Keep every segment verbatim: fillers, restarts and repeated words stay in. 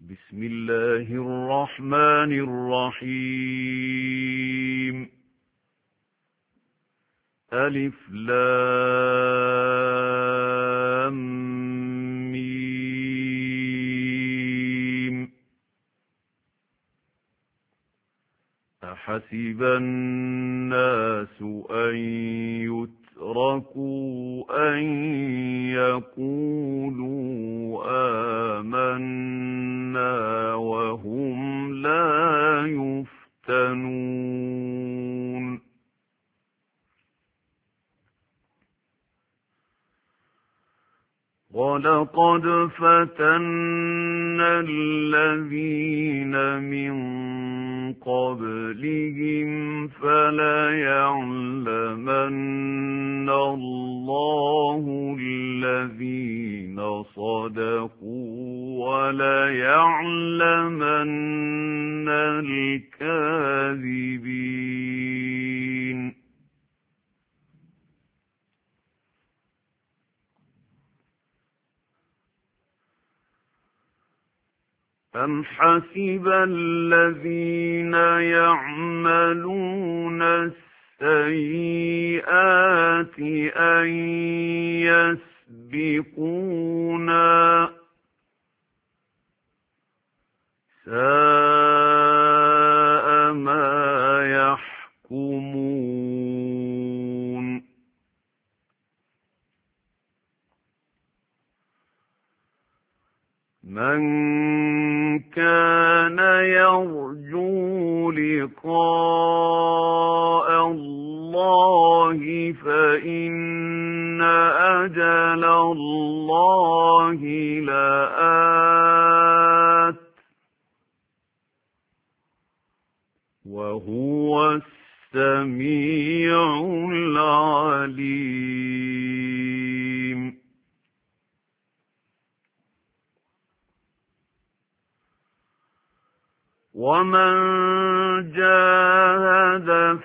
بسم الله الرحمن الرحيم ألف لام ميم أحسب الناس أن يتركوا أن يقولوا آمنا وهم لا يفتنون ولقد فتنا الذين من قبلهم فليعلمن الله الذين صدقوا وليعلمن الكاذبين أم حسب الذين يعملون السيئات أن يسبقونا ساء ما يحكمون من كان يرجو لقاء الله فإن أجل الله لآت وهو السميع العليم ومن جاهد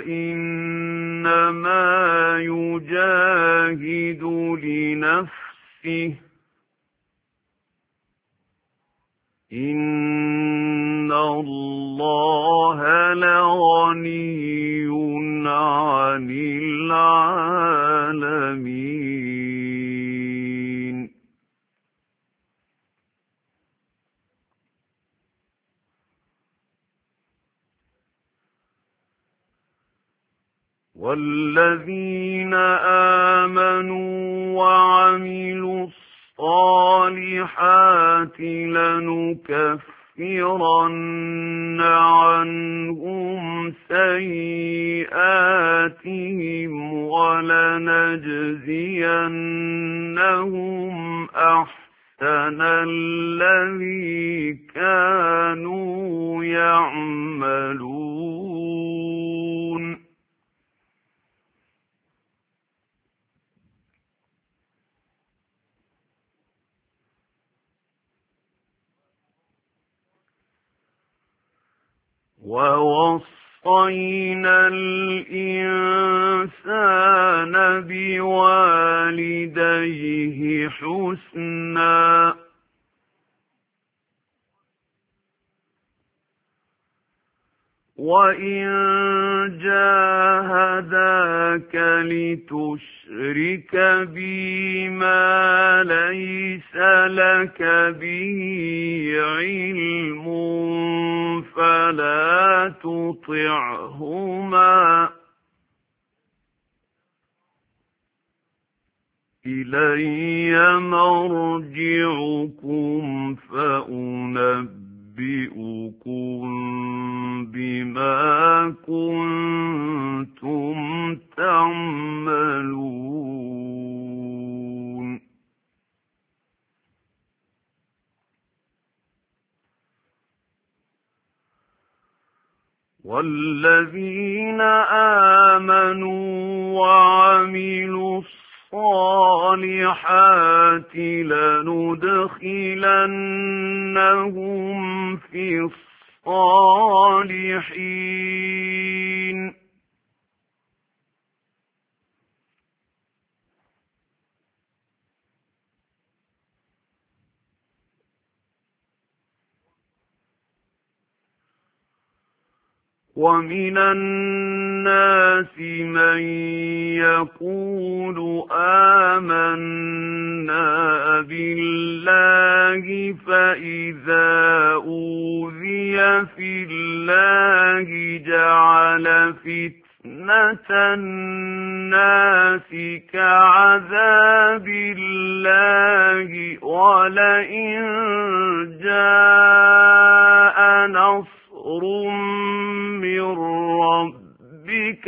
فإنما يجاهد لنفسه إن الله لغني عن العالمين والذين آمنوا وعملوا الصالحات لنكفرن عنهم سيئاتهم ولنجزينهم أحسن الذي كانوا يعملون ووصينا الإنسان بوالديه حسنا وإن جاهداك لتشرك بي ما ليس لك به علم فلا تطعهما إلي مرجعكم فأنبئكم بما كنتم تعملون والذين آمنوا وعملوا الصالحات لندخلنهم في الصالحين وَمِنَ النَّاسِ مَن يَقُولُ آمَنَّا بِاللَّهِ فَإِذَا أُوذِيَ فِي اللَّهِ جَعَلَ فِتْنَةَ النَّاسِ كَعَذَابِ اللَّهِ وَلَئِن جَاءَ نَصْرٌ مِّن رَّبِّكَ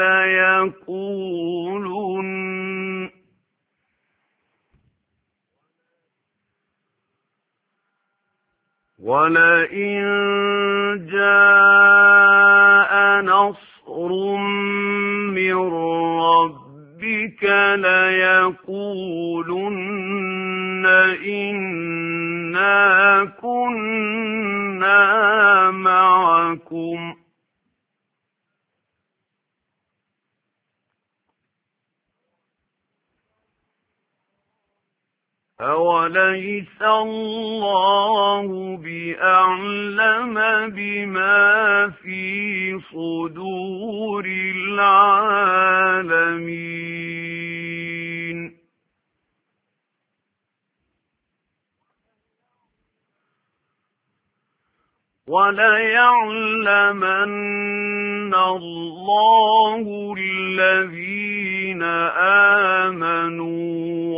لَيَقُولُنَّ وَلَئِن جَاءَ نَصْرٌ مِّن رَّبِّكَ لَيَقُولُنَّ إِنَّا كُنَّا مَعَكُمْ أَوَلَيْسَ اللَّهُ بِأَعْلَمَ بِمَا فِي صُدُورِ الْعَالَمِينَ وَلَيَعْلَمَنَّ اللَّهُ الَّذِينَ آمَنُوا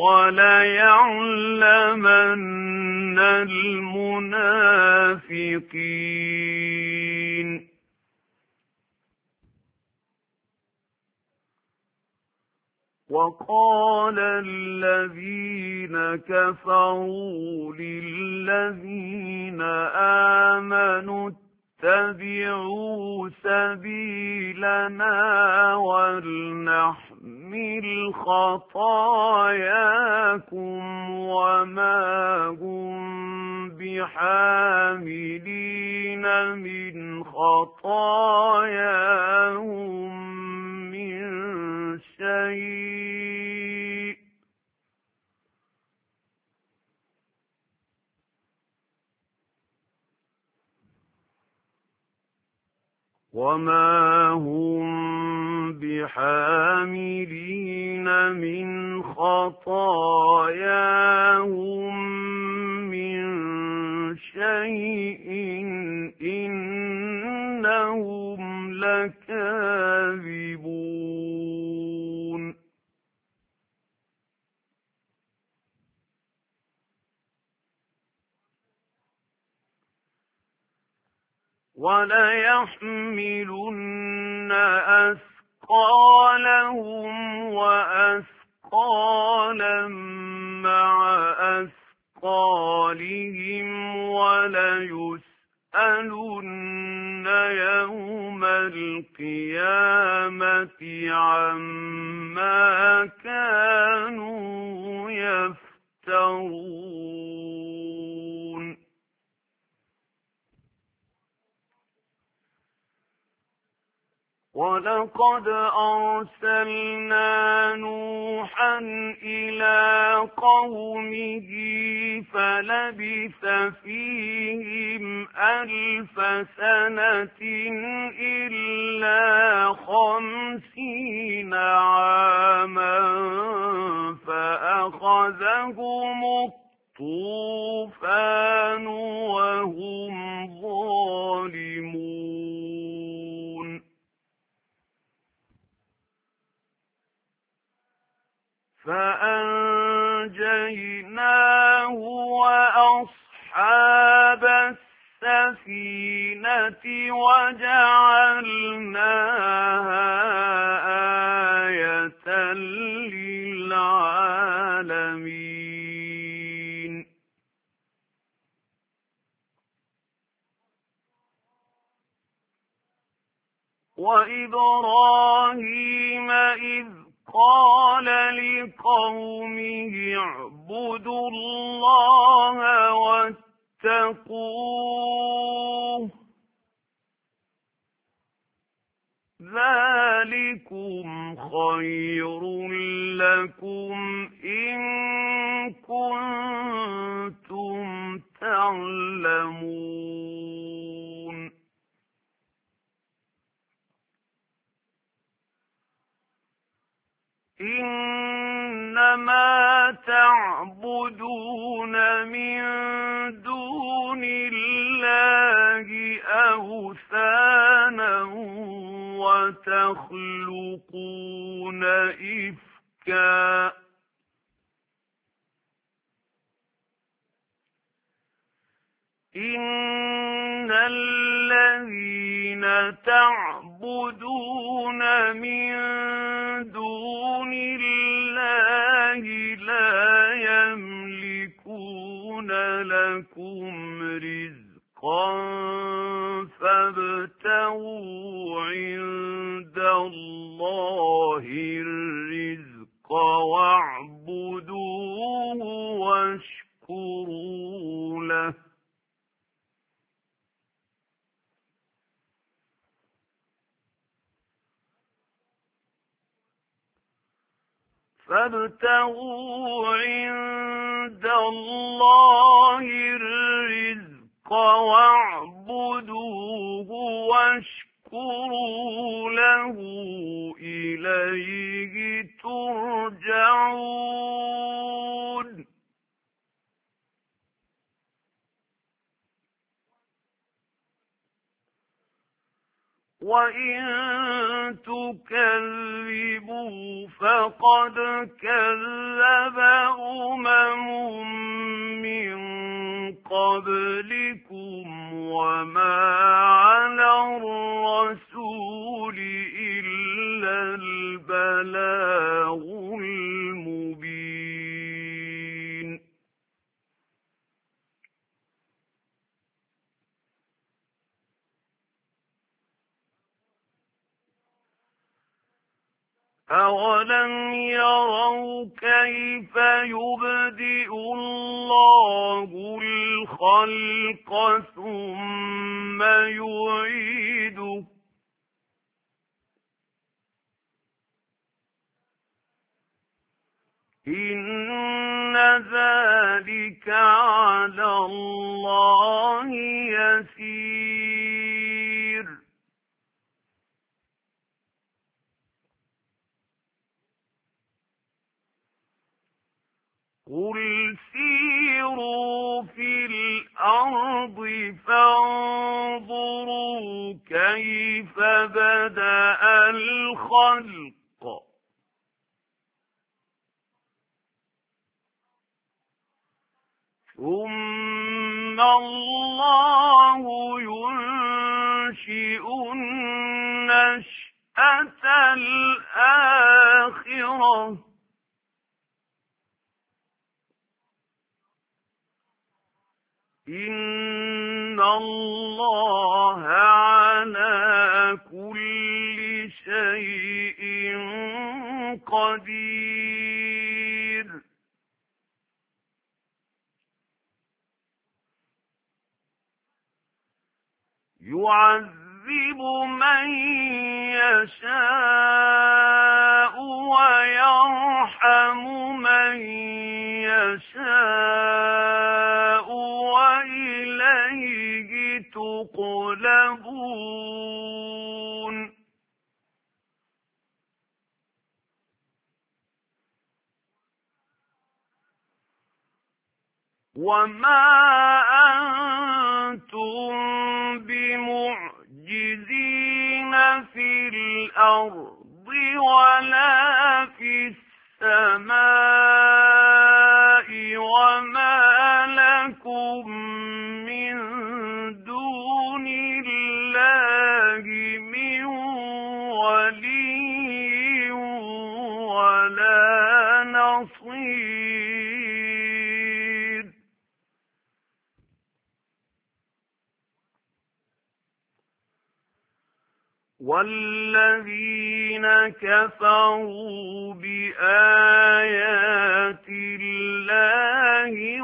وَلَيَعْلَمَنَّ الْمُنَافِقِينَ وَقَالَ الَّذِينَ كَفَرُوا لِلَّذِينَ آمَنُوا اتَّبِعُوا سَبِيلَنَا وَلْنَحْمِلْ خَطَايَاكُمْ وَمَا هُم بِحَامِلِينَ مِنْ خَطَايَاهُم مِّن شَيْءٍ وَمَا هُم بِحَامِلِينَ مِنْ خَطَايَاهُم مِّن شَيْءٍ إِنَّهُمْ لَكَاذِبُونَ وَلَيَحْمِلُنَّ أَثْقَالَهُمْ وَأَثْقَالًا مَّعَ أَثْقَالِهِمْ وَلَيُسْأَلُنَّ يَوْمَ الْقِيَامَةِ عَمَّا كَانُوا يَفْتَرُونَ وَلَقَدْ أَرْسَلْنَا نُوحًا إِلَىٰ قَوْمِهِ فَلَبِثَ فِيهِمْ أَلْفَ سَنَةٍ إِلَّا خَمْسِينَ عَامًا فَأَخَذَهُمُ الطُّوفَانُ وَهُمْ ظَالِمُونَ فَأَنجَيْنَاهُ وَأَصْحَابَ السَّفِينَةِ وَجَعَلْنَاهَا آيَةً لِّلْعَالَمِينَ وَإِبْرَاهِيمَ إِذْ قَالَ لِقَوْمِهِ اعْبُدُوا اللَّهَ وَاتَّقُوهُ ذَٰلِكُمْ خَيْرٌ لَّكُمْ إِن كُنتُمْ تَعْلَمُونَ من دون الله أوثانا وتخلقون إفكا إن الذين تعبدون من دون الله لا يملكون لكم رزقا فابتغوا عند الله الرزق واعبدوه واشكروا له فابتغوا عند الله الرزق واعبدوه واشكروا له إليه ترجعون وإن تكذبوا فقد كذب أمم من قبلكم وما على الرسول إلا البلاغ المبين أولم يروا كيف يبدئ الله الخلق ثم يعيده إن ذلك على الله يسير قل سيروا في الأرض فانظروا كيف بدأ الخلق ثم الله ينشئ النشأة الآخرة إن الله على كل شيء قدير يعذب من يشاء ويرحم من يشاء وإليه تقلبون وما أنتم بمعجزين في الأرض ولا في السماء وما لكم من دون الله من ولي ولا نصير والذين كفروا بآيات الله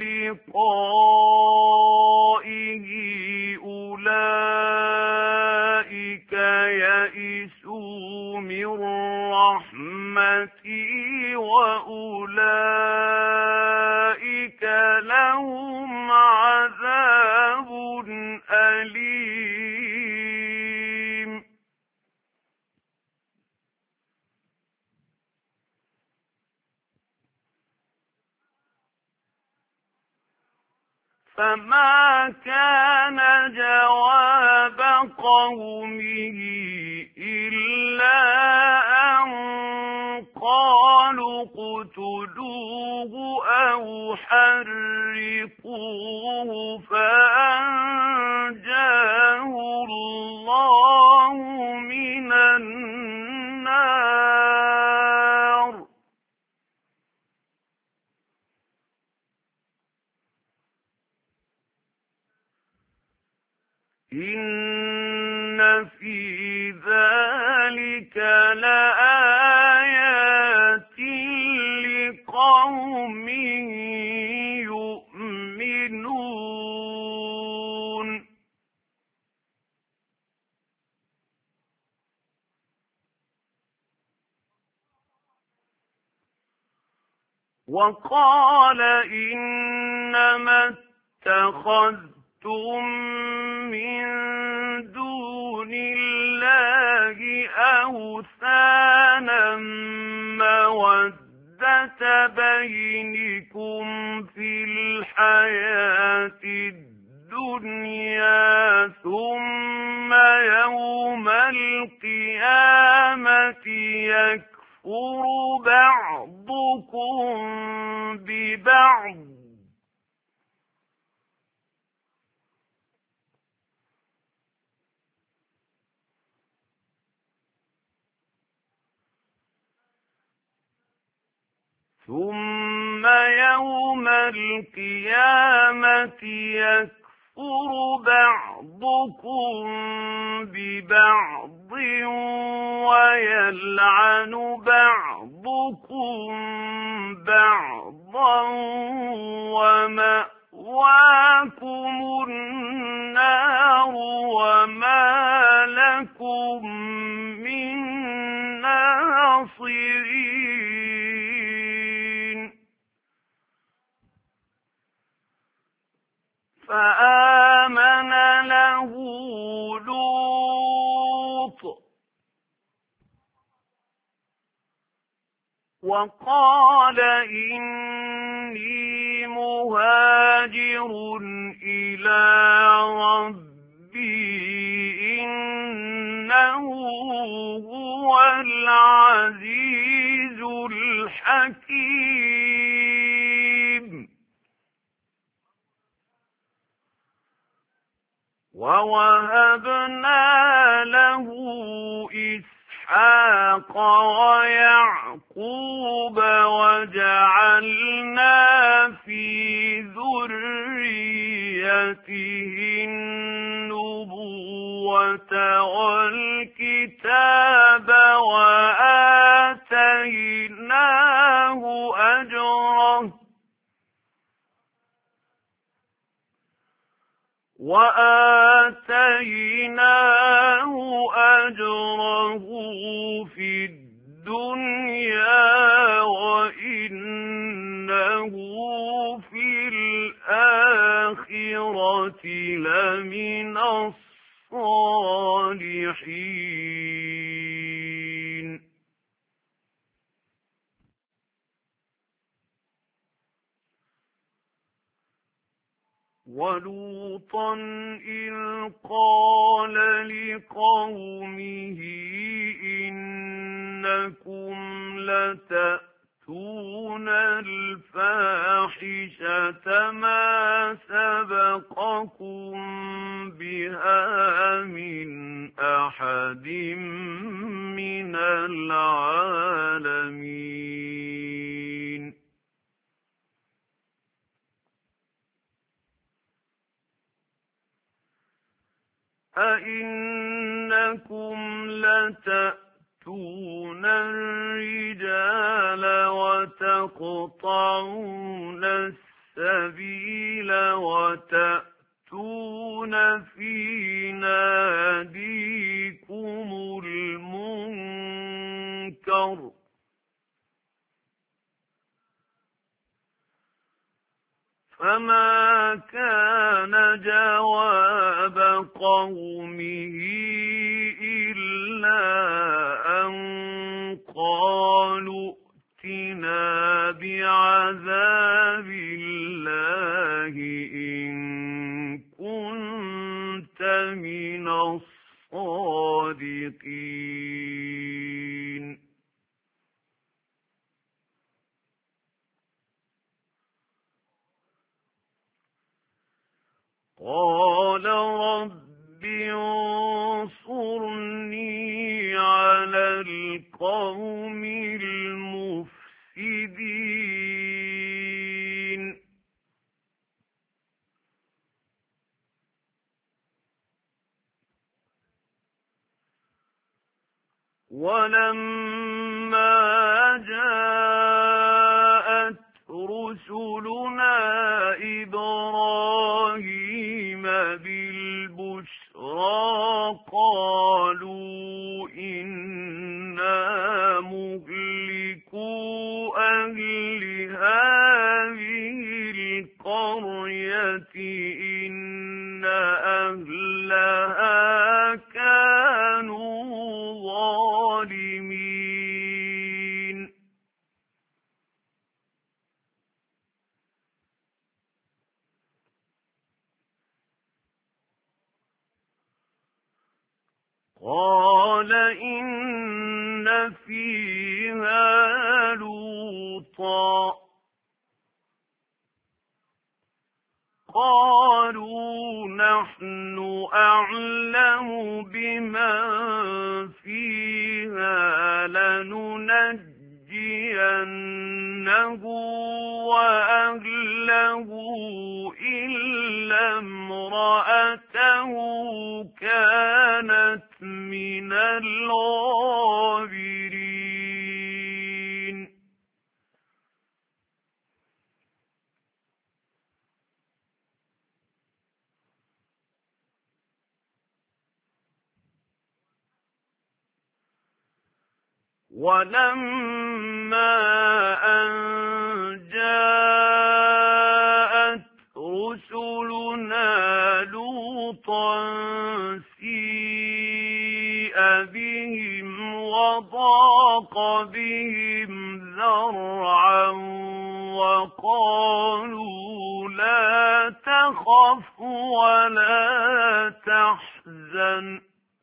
ولقائه أولئك يئسوا من رحمتي وأولئك لهم عذاب أليم فما كان جواب قومه إلا أن قالوا اقتلوه أو حرقوه فأنجاه الله من النار. إن في ذلك لآيات لقوم يؤمنون. وقال إنما اتخذتم من دون الله أوثانا مودة بينكم في الحياة الدنيا ثم يوم القيامة يكفر بعضكم ببعض ثم يوم القيامة يكفر بعضكم ببعض ويلعن بعضكم بعضا ومأواكم النار وما لكم من ناصرين. فآمن له لوط وقال إني مهاجر إلى ربي إنه هو العزيز الحكيم. ووهبنا له إسحاق ويعقوب وجعلنا في ذريته النبوة والكتاب وآتيناه أجره وآتيناه أجره في الدنيا وإنه في الآخرة لمن الصالحين. ولوطا إذ قال لقومه إنكم لتأتون الفاحشة ما سبقكم بها من أحد من العالمين. أئنكم لتأتون الرجال وتقطعون السبيل وتأتون في ناديكم المنكر فما كان جواب قومه إلا أن قالوا ائتنا بعذاب الله إن من الصادقين. قال رب انصرني على القوم المفسدين. ولما جاءت رسلنا إبراهيم بالبشرى قالوا إنا مهلكو أهل هذه القرية إن أهلها كانوا ظالمين. قال إن فيها لوطا قالوا نحن أعلم بمن فيها لننجينه وأهله إلا امرأته كانت من الغابرين. ولما أن جاءت رسلنا لوطا سيء بهم وضاق بهم ذرعا وقالوا لا تخف ولا تحزن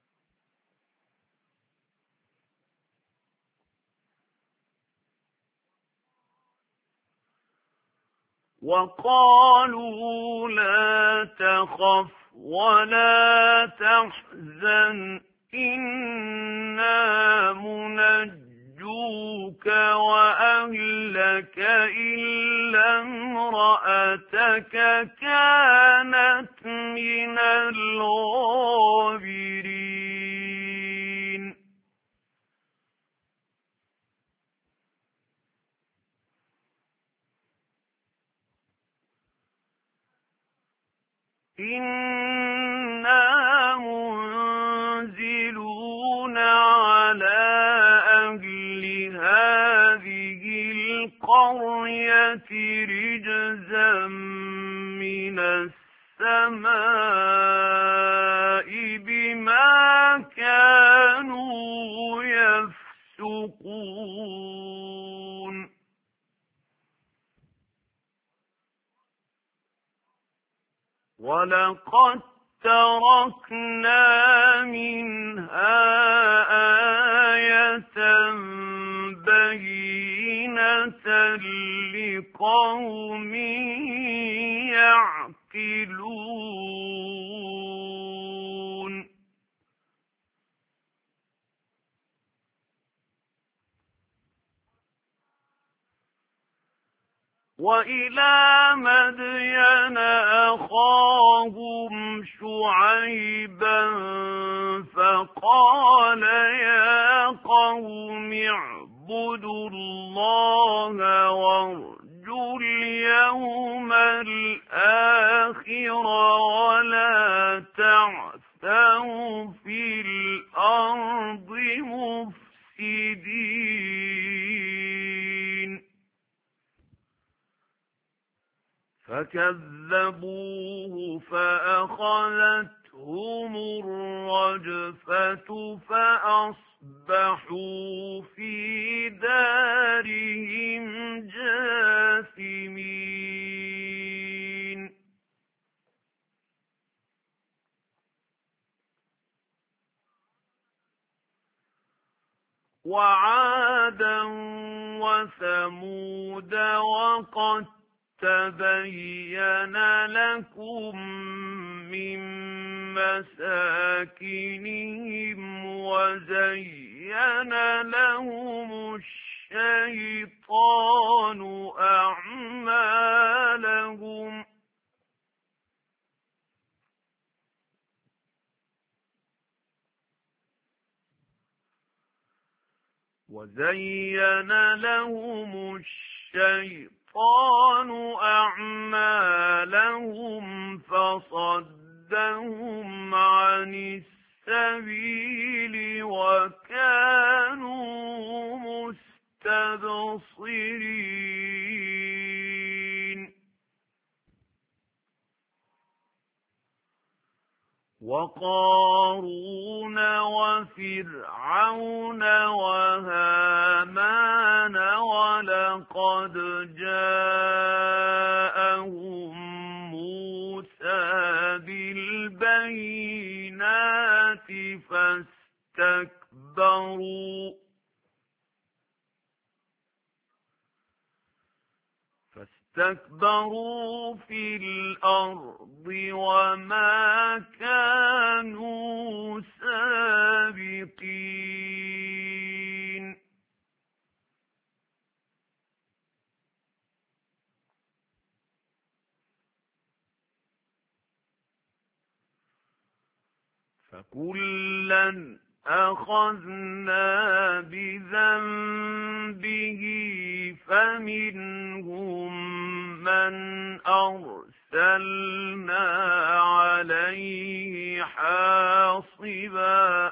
وقالوا لا تخف ولا تحزن إنا منجوك وأهلك إلا امرأتك كانت من الغابرين. إنا منزلون على أهل هذه القرية رجزا من السماء بما كانوا يفسقون. ولقد تركنا منها آية بينة لقوم يعقلون. وإلى مدين أخاهم شعيبا فقال يا قوم اعبدوا الله وارجوا اليوم الآخر ولا تعثوا في الأرض مفسدين. فكذبوه فأخذتهم الرجفة فأصبحوا في دارهم جاثمين. وعادا وثمود وقد تبين لكم من مساكنهم وزين لهم الشيطان أعمالهم وزين لهم الشيطان أعمالهم فصدهم عن السبيل وكانوا مستبصرين وقارون وفرعون وهامان ولقد جاءهم موسى بالبينات فاستكبروا فاستكبروا في الأرض وما كانوا سابقين فكلا أخذنا بذنبه فمنهم من أرسلنا عليه حاصبا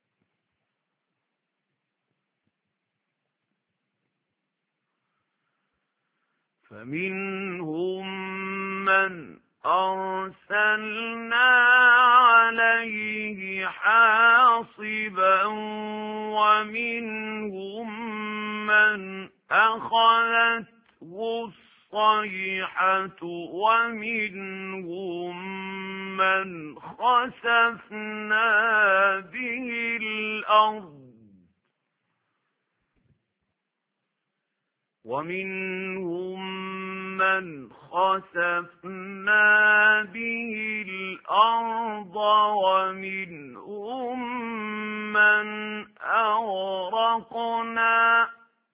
فمنهم من أرسلنا عليه حاصبا ومنهم من أخذته الصيحة ومنهم من خسفنا به الأرض ومنهم من خسفنا به الأرض ومنهم من أغرقنا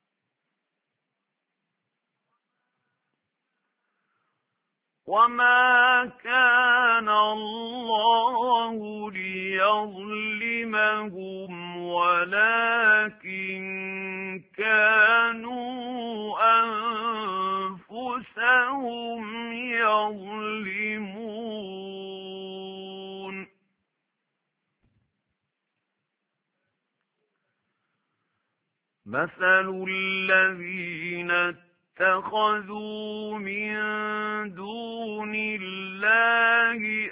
وما كان الله ليظلمهم ولكن كانوا أنفسهم يظلمون مثل الذين اتخذوا من دون الله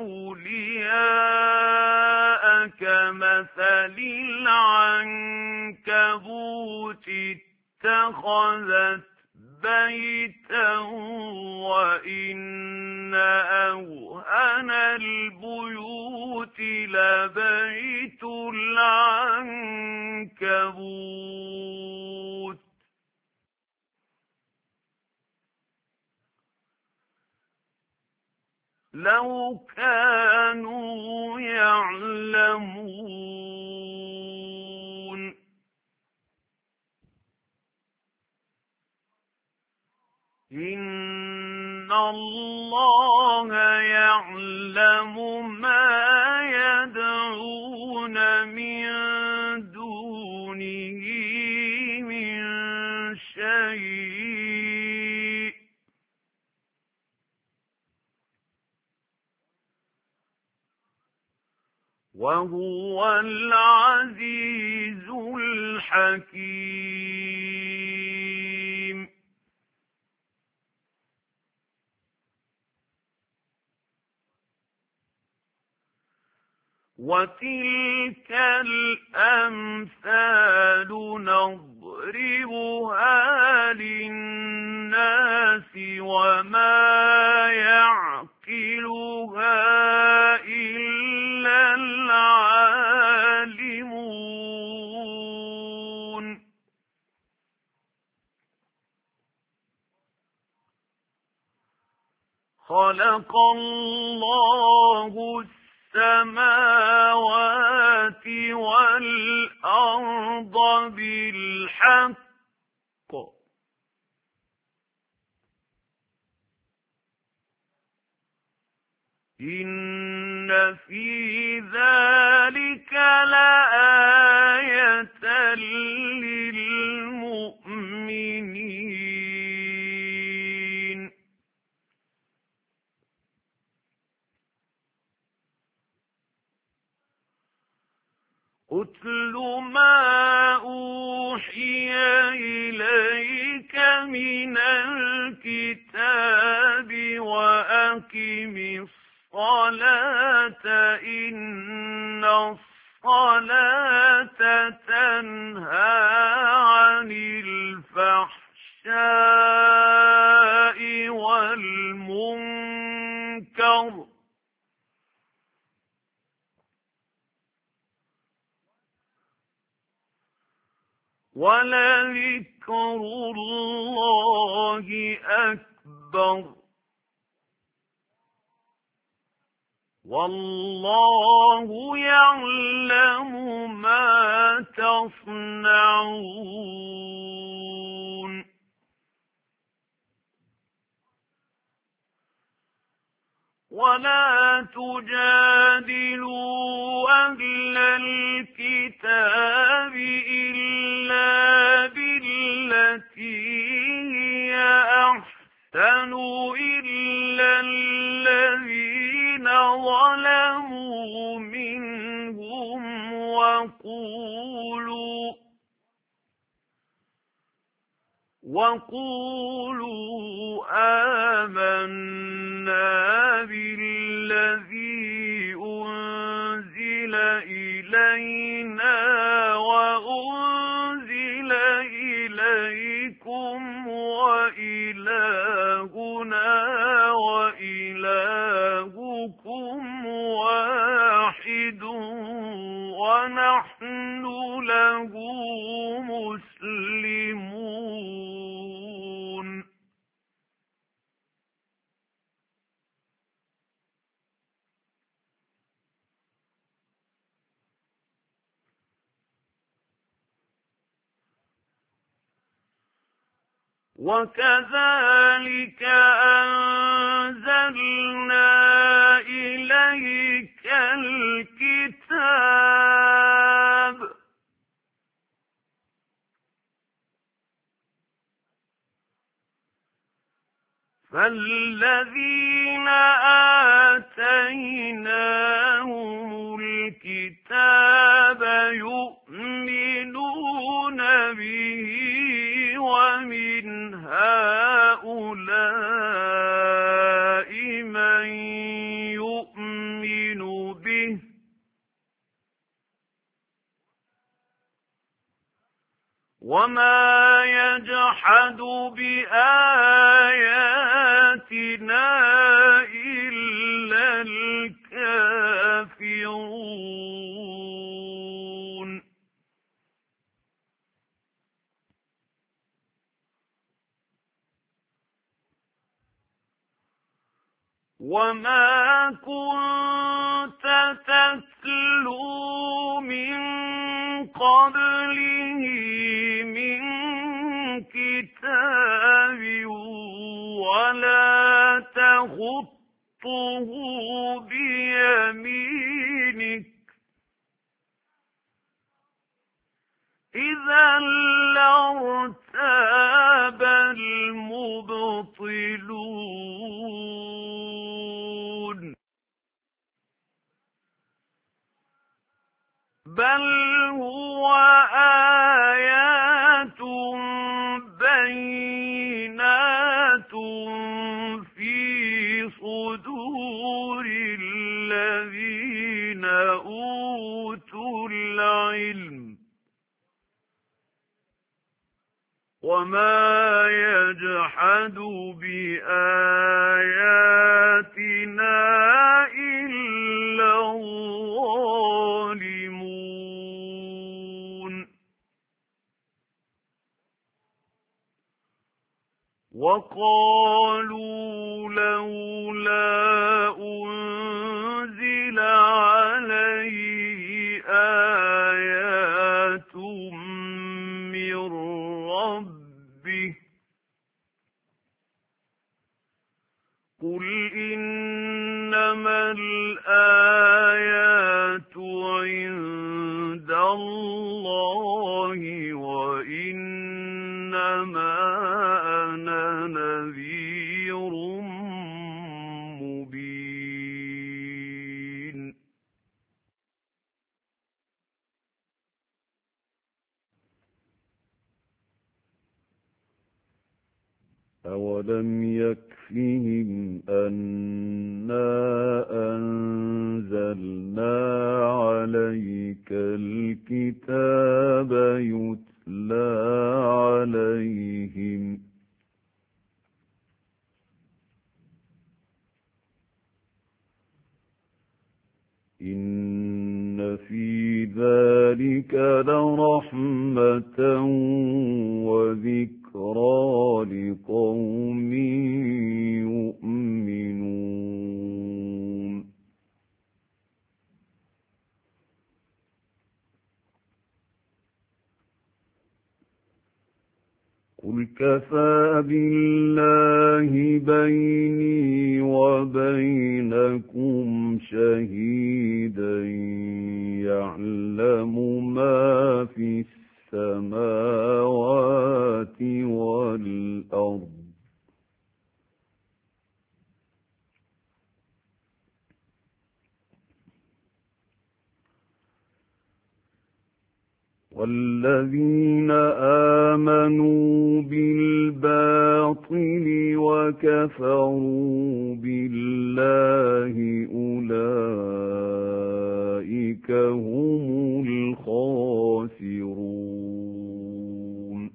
أولياء كمثل العنكبوت اتخذت بيتا وإن أوهن البيوت لبيت العنكبوت لو كانوا يعلمون إن الله يعلم ما يدعون من دونه من شيء وهو العزيز الحكيم وتلك الأمثال نضربها للناس وما يعقلها إلا العالمون خلق الله السماوات والأرض بالحق إن في ذلك لآية للمؤمنين أتل ما أوحي إليك من الكتاب وأقم الصلاة إن الصلاة تنهى عن الفحشاء والمنكر ولذكر الله أكبر والله يعلم ما تصنعون ولا تجادلوا أهل الكتاب إلا بالتي هي أحسن إلا الذين ظلموا منهم وقولوا وقولوا آمنا بالذي أنزل إلينا وأنزل إليكم وإلهنا وإلهكم واحد ونحن له مسلمون وكذلك أنزلنا إليك الكتاب فالذين آتيناهم الكتاب يؤمنون به ومن هؤلاء من يؤمن به وما يجحد بآياتنا إلا الكافرون وما كنت تتلو من قبله من كتاب ولا تخطه بيمينك إذا لارتاب المبطلون بل هو آيات بينات في صدور الذين أوتوا العلم وما يجحد بآياتنا إلا الظالمون وقالوا لولا إنما الآيات عند الله وإنما أنا نذير مبين أولم يكفهم أنا أنزلنا عليك الكتاب يتلى عليهم إن في ذلك لرحمة وذكرى لقوم يؤمنون قل كفى بالله بيني وبينكم شهيدا يعلم ما في السماوات والأرض والذين آمنوا بالباطل وكفروا بالله أولئك هم الخاسرون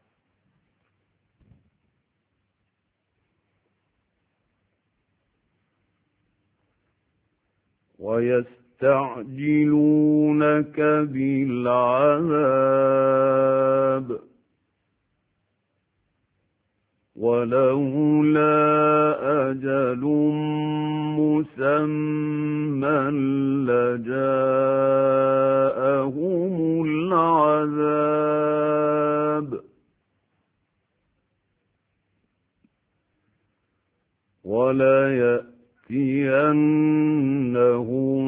ويستعجلونك بالعذاب ولولا أجل مسمى لجاءهم العذاب وليأتينهم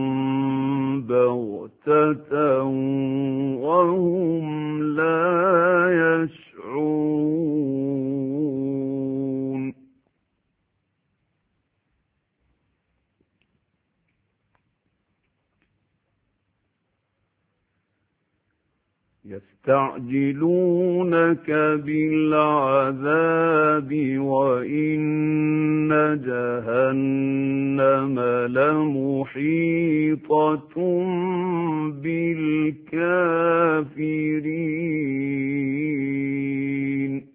بغتة وهم لا يشعرون يستعجلونك بالعذاب وإن جهنم لمحيطة بالكافرين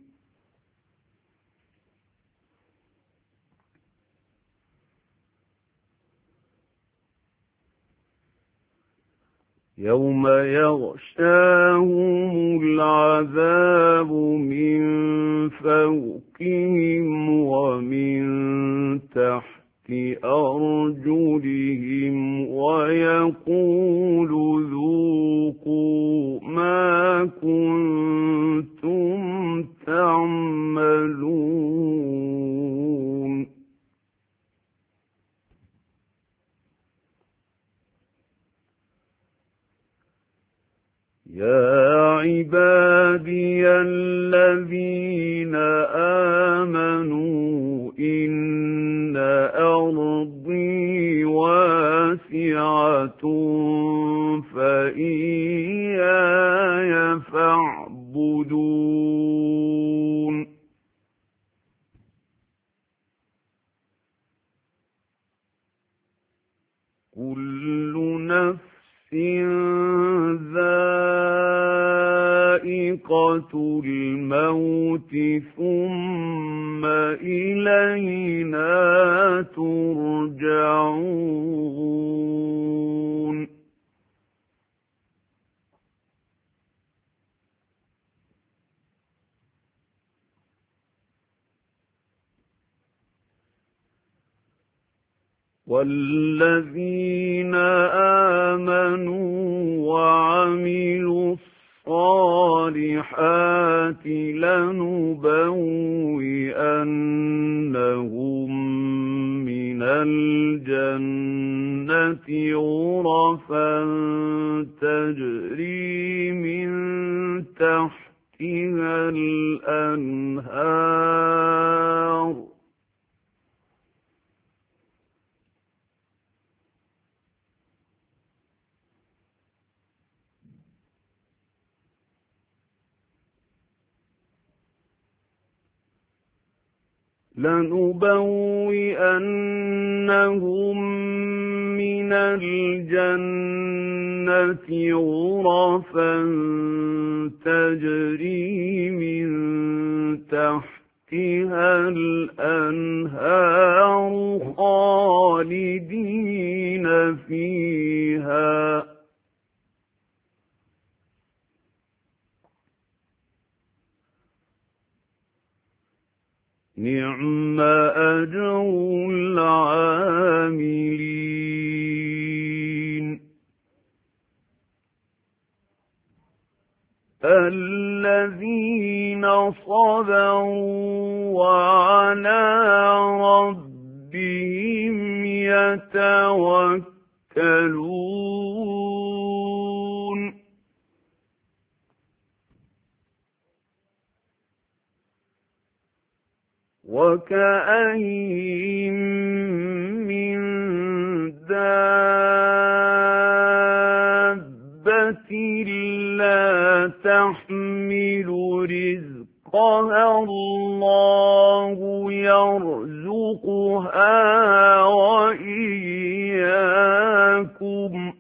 يوم يغشاهم العذاب من فوقهم ومن تحت أرجلهم ويقول ذوقوا ما كنتم تعملون يا عبادي الذين آمنوا إن أرضي واسعة فإياي فاعبدون كل نفس ذائقة الموت ثم إلينا ترجعون والذين آمنوا وعملوا الصالحات لنبوئنهم من الجنة غرفا تجري من تحتها الأنهار لنبوئنهم من الجنة غرفا تجري من تحتها الأنهار خالدين فيها نعم أجر العاملين الذين صبروا وعلى ربهم يتوكلون وكأين من دابة لا تحمل رزقها الله يرزقها وإياكم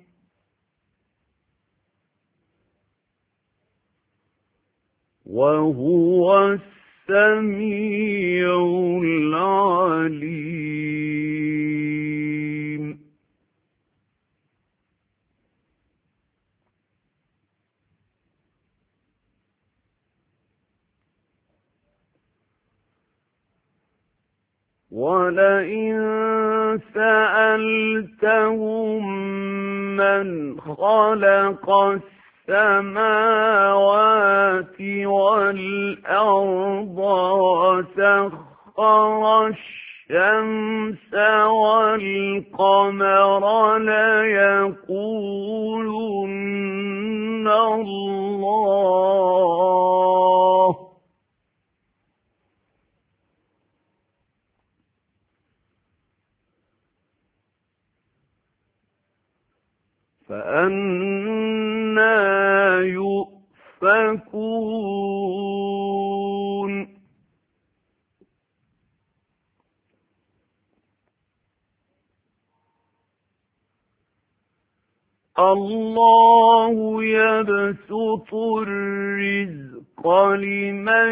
وهو السميع العليم ولئن سألتهم من خلق السماوات والأرض وسخر الشمس والقمر ليقولن الله فأنى يؤفكون الله يبسط الرزق لمن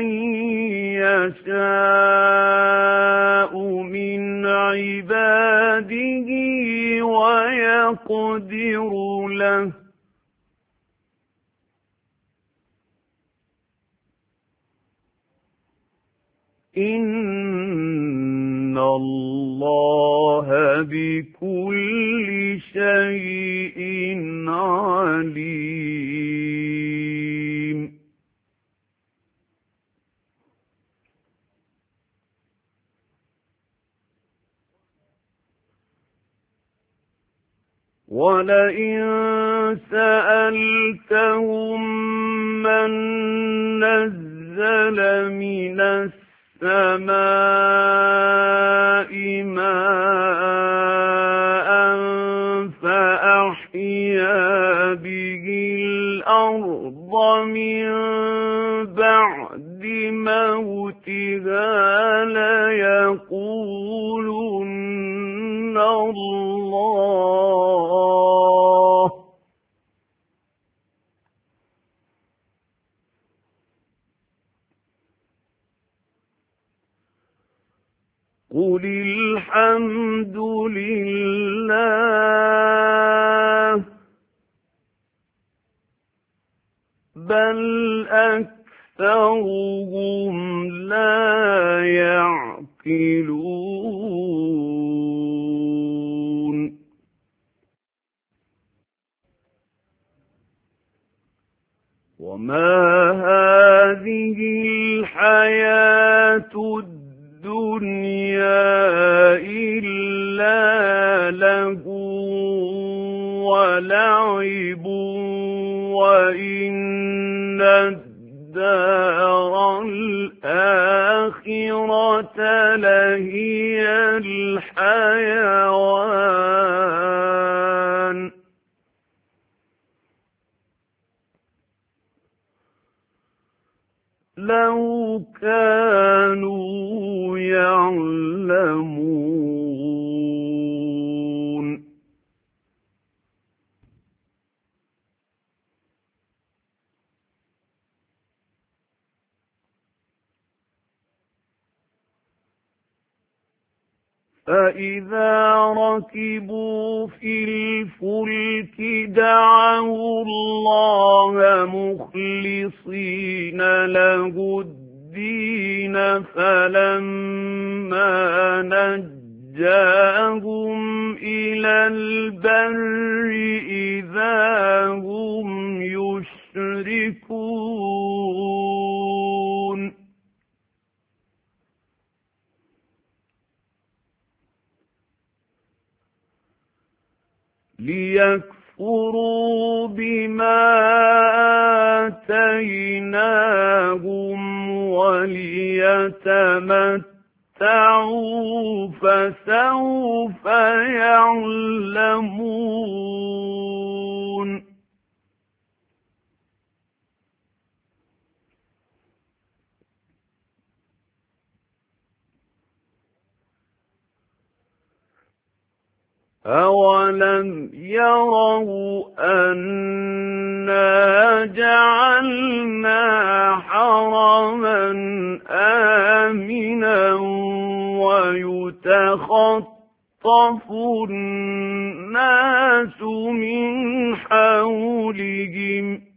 يشاء من عباده ويقدر له إن الله بكل شيء عليم ولئن سألتهم من نزل من السماء ماء فأحيا به الأرض من بعد موتها ليقولن الله قل الحمد لله بل أكثرهم لا يعقلون وما هذه الحياة الدنيا إلا وَلَعِبٌ وَإِنَّ الدَّارَ الْآخِرَةَ لَهِيَ الْحَيَوَانُ لَوْ كَانُوا يَعْلَمُونَ فَإِذَا رَكِبُوا فِي الْفُلْكِ دَعَوُا اللَّهَ مُخْلِصِينَ لَهُ الدِّينَ فَلَمَّا نَجَّاهُمْ إِلَى الْبَرِّ إِذَا هُمْ يُشْرِكُونَ لِيَكْفُرُوا بِمَا آتَيْنَاهُمْ وَلِيَتَمَتَّعُوا فَسَوْفَ يَعْلَمُونَ أَوَلَمْ يَرَوْا أَنَّا جَعَلْنَا حَرَمًا آمِنًا وَيُتَخَطَّفُ النَّاسُ مِنْ حَوْلِهِمْ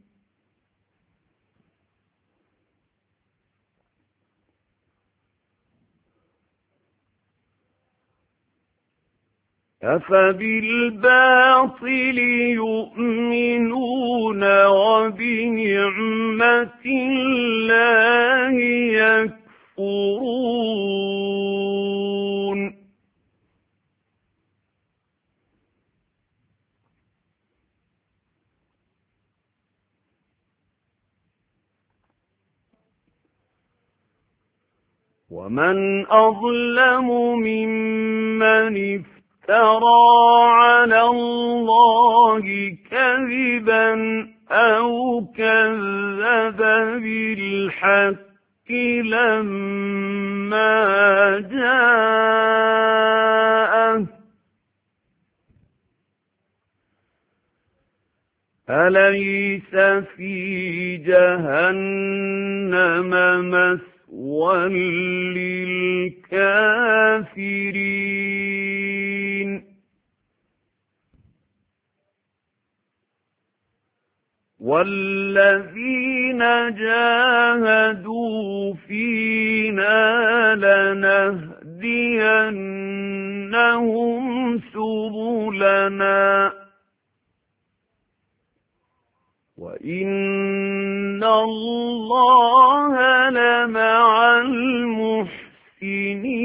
أَفَبِالْبَاطِلِ يُؤْمِنُونَ وَبِنِعْمَةِ اللَّهِ يَكْفُرُونَ وَمَنْ أَظْلَمُ مِمَّنِ افترى افترى على الله كذبا أو كذب بالحق لما جاءه أليس في جهنم مثوى للكافرين والذين جاهدوا فينا لنهدينهم سبلنا وَإِنَّ اللَّهَ لَمَعَ الْمُحْسِنِينَ